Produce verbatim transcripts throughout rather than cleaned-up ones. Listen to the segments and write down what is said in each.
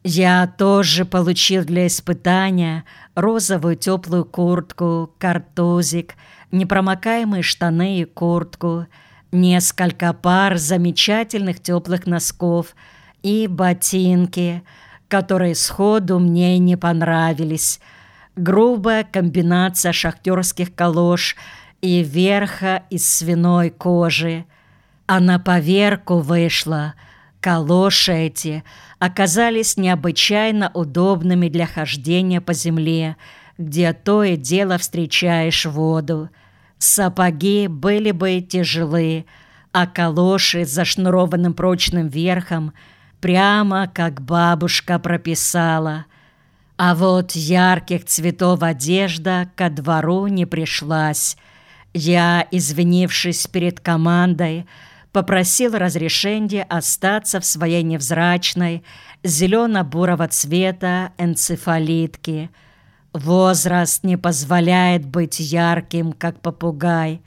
Я тоже получил для испытания розовую теплую куртку, картузик, непромокаемые штаны и куртку, несколько пар замечательных теплых носков и ботинки, которые сходу мне не понравились. Грубая комбинация шахтерских калош и верха из свиной кожи. А на поверку вышло. Калоши эти оказались необычайно удобными для хождения по земле, где то и дело встречаешь воду. Сапоги были бы тяжелы, а калоши с зашнурованным прочным верхом прямо как бабушка прописала. А вот ярких цветов одежда ко двору не пришлась. Я, извинившись перед командой, попросил разрешения остаться в своей невзрачной зелено-бурого цвета энцефалитке. Возраст не позволяет быть ярким, как попугай.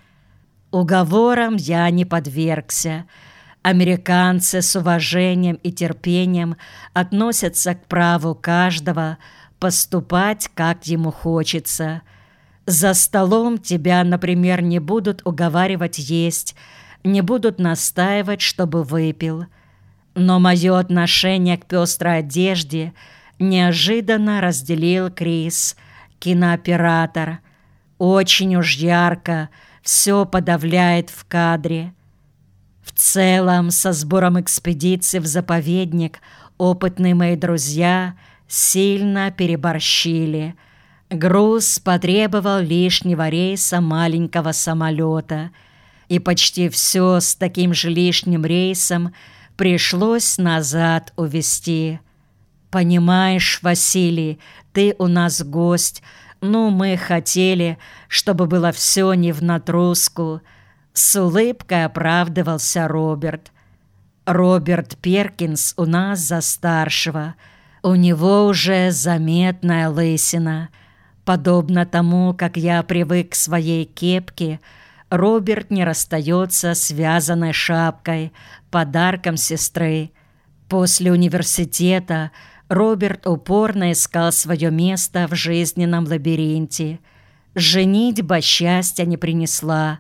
Уговорам я не подвергся. Американцы с уважением и терпением относятся к праву каждого поступать, как ему хочется. За столом тебя, например, не будут уговаривать есть, не будут настаивать, чтобы выпил. Но мое отношение к пестрой одежде неожиданно разделил Крис, кинооператор. Очень уж ярко все подавляет в кадре. В целом, со сбором экспедиции в заповедник опытные мои друзья сильно переборщили. Груз потребовал лишнего рейса маленького самолета, и почти все с таким же лишним рейсом пришлось назад увезти. «Понимаешь, Василий, ты у нас гость, ну, мы хотели, чтобы было все не в натруску», — с улыбкой оправдывался Роберт. «Роберт Перкинс у нас за старшего, у него уже заметная лысина. Подобно тому, как я привык к своей кепке, Роберт не расстается с вязаной шапкой, подарком сестры. После университета Роберт упорно искал свое место в жизненном лабиринте. Женитьба счастья не принесла.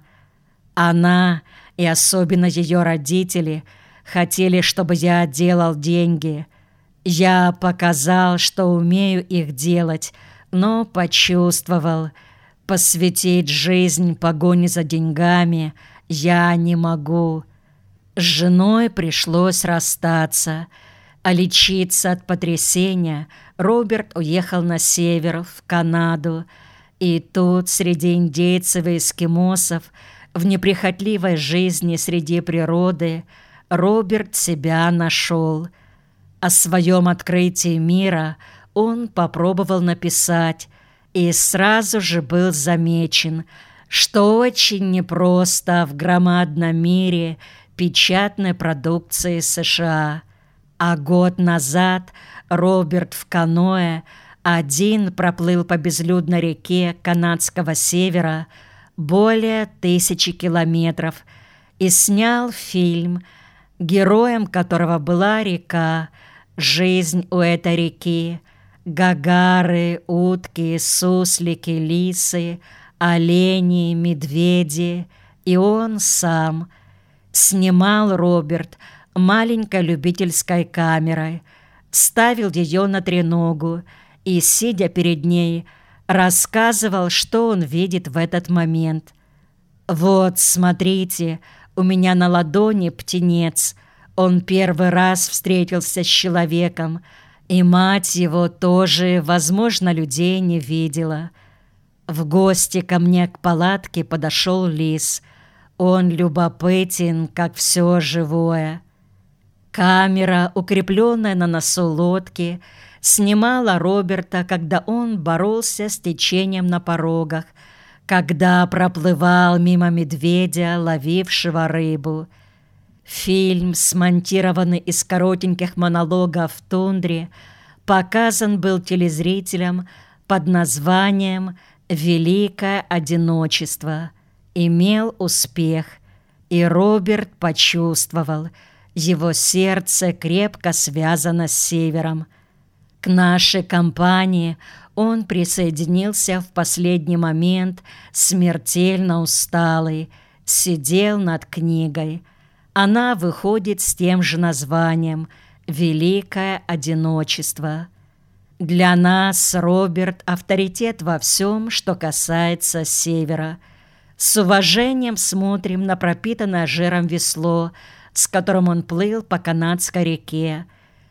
Она, и особенно ее родители, хотели, чтобы я делал деньги. Я показал, что умею их делать, но почувствовал, посвятить жизнь погоне за деньгами я не могу. С женой пришлось расстаться, а лечиться от потрясения Роберт уехал на север, в Канаду, и тут среди индейцев и эскимосов, в неприхотливой жизни среди природы, Роберт себя нашел. О своем открытии мира он попробовал написать, и сразу же был замечен, что очень непросто в громадном мире печатной продукции США. А год назад Роберт в каноэ один проплыл по безлюдной реке канадского севера более тысячи километров и снял фильм, героем которого была река, жизнь у этой реки, гагары, утки, суслики, лисы, олени, медведи и он сам. Снимал Роберт маленькой любительской камерой, ставил ее на треногу и, сидя перед ней, рассказывал, что он видит в этот момент. «Вот, смотрите, у меня на ладони птенец. Он первый раз встретился с человеком, и мать его тоже, возможно, людей не видела. В гости ко мне к палатке подошел лис. Он любопытен, как все живое». Камера, укрепленная на носу лодки, снимала Роберта, когда он боролся с течением на порогах, когда проплывал мимо медведя, ловившего рыбу. Фильм, смонтированный из коротеньких монологов в тундре, показан был телезрителям под названием «Великое одиночество». Имел успех, и Роберт почувствовал, его сердце крепко связано с севером. К нашей компании он присоединился в последний момент, смертельно усталый, сидел над книгой. Она выходит с тем же названием «Великое одиночество». Для нас Роберт – авторитет во всем, что касается Севера. С уважением смотрим на пропитанное жиром весло, с которым он плыл по канадской реке.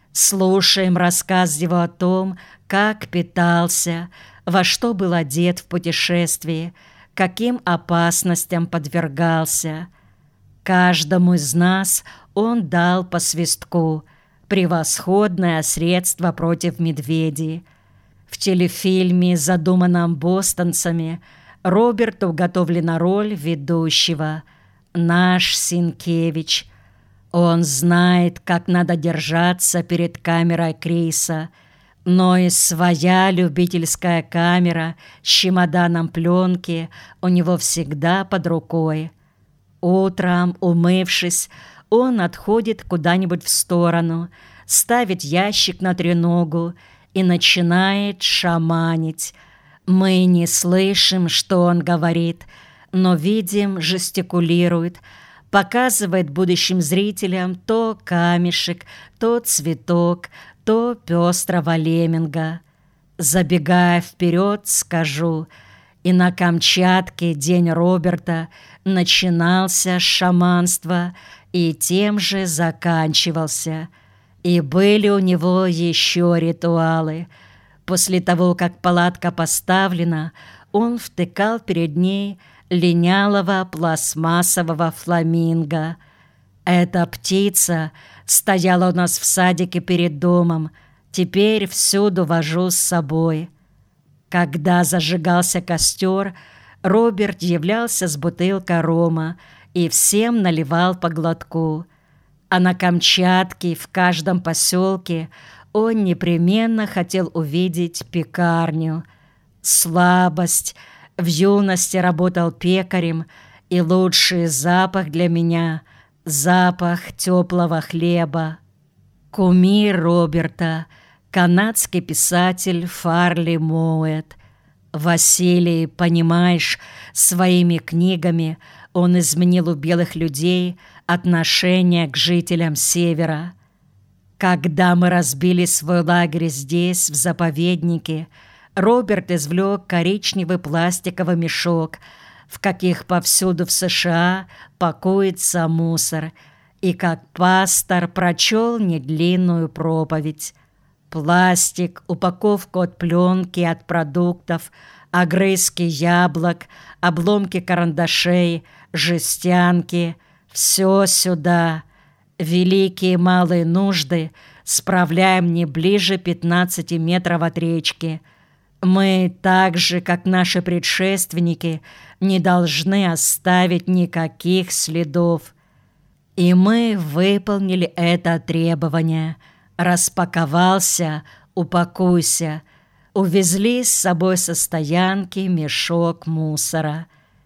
Слушаем рассказ его о том, как питался, во что был одет в путешествии, каким опасностям подвергался. Каждому из нас он дал по свистку, превосходное средство против медведей. В телефильме, задуманном бостонцами, Роберту уготовлена роль ведущего. Наш Синкевич. Он знает, как надо держаться перед камерой Криса, но и своя любительская камера с чемоданом пленки у него всегда под рукой. Утром, умывшись, он отходит куда-нибудь в сторону, ставит ящик на треногу и начинает шаманить. Мы не слышим, что он говорит, но видим, жестикулирует, показывает будущим зрителям то камешек, то цветок, то пестрого лемминга. Забегая вперед, скажу, и на Камчатке день Роберта начинался с шаманства и тем же заканчивался. И были у него еще ритуалы. После того, как палатка поставлена, он втыкал перед ней линялого пластмассового фламинго. Эта птица стояла у нас в садике перед домом, теперь всюду вожу с собой. Когда зажигался костер, Роберт являлся с бутылкой рома и всем наливал по глотку. А на Камчатке, в каждом поселке, он непременно хотел увидеть пекарню. Слабость. В юности работал пекарем, и лучший запах для меня — запах теплого хлеба. Кумир Роберта — канадский писатель Фарли Моуэт. Василий, понимаешь, своими книгами он изменил у белых людей отношение к жителям Севера. Когда мы разбили свой лагерь здесь, в заповеднике, Роберт извлек коричневый пластиковый мешок, в каких повсюду в США пакуется мусор, и как пастор прочел недлинную проповедь. Пластик, упаковку от пленки, от продуктов, огрызки яблок, обломки карандашей, жестянки — все сюда. Великие и малые нужды справляем не ближе пятнадцати метров от речки. Мы, так же, как наши предшественники, не должны оставить никаких следов. И мы выполнили это требование. Распаковался, упакуйся. Увезли с собой со стоянки мешок мусора.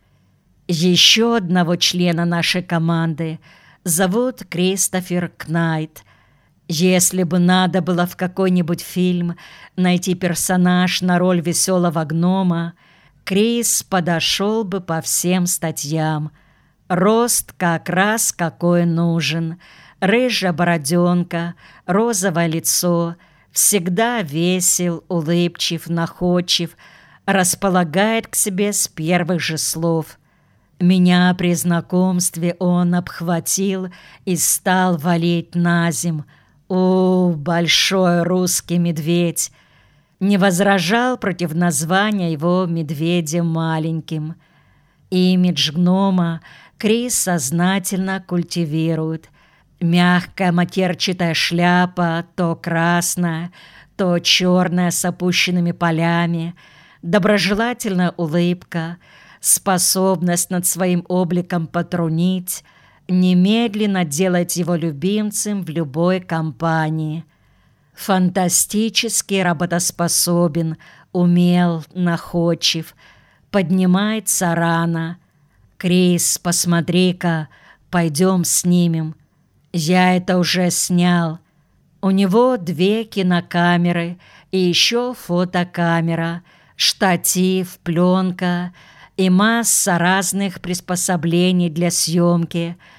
Еще одного члена нашей команды зовут Кристофер Кнайт. Если бы надо было в какой-нибудь фильм найти персонаж на роль веселого гнома, Крис подошел бы по всем статьям. Рост как раз какой нужен. Рыжая бороденка, розовое лицо, всегда весел, улыбчив, находчив, располагает к себе с первых же слов. Меня при знакомстве он обхватил и стал валить на земь. О, большой русский медведь! Не возражал против названия его медведем маленьким. Имидж гнома Крис сознательно культивирует. Мягкая матерчатая шляпа, то красная, то черная с опущенными полями, доброжелательная улыбка, способность над своим обликом потрунить, немедленно делать его любимцем в любой компании. Фантастически работоспособен, умел, находчив, поднимается рано. «Крис, посмотри-ка, пойдем снимем». «Я это уже снял». У него две кинокамеры и еще фотокамера, штатив, пленка и масса разных приспособлений для съемки.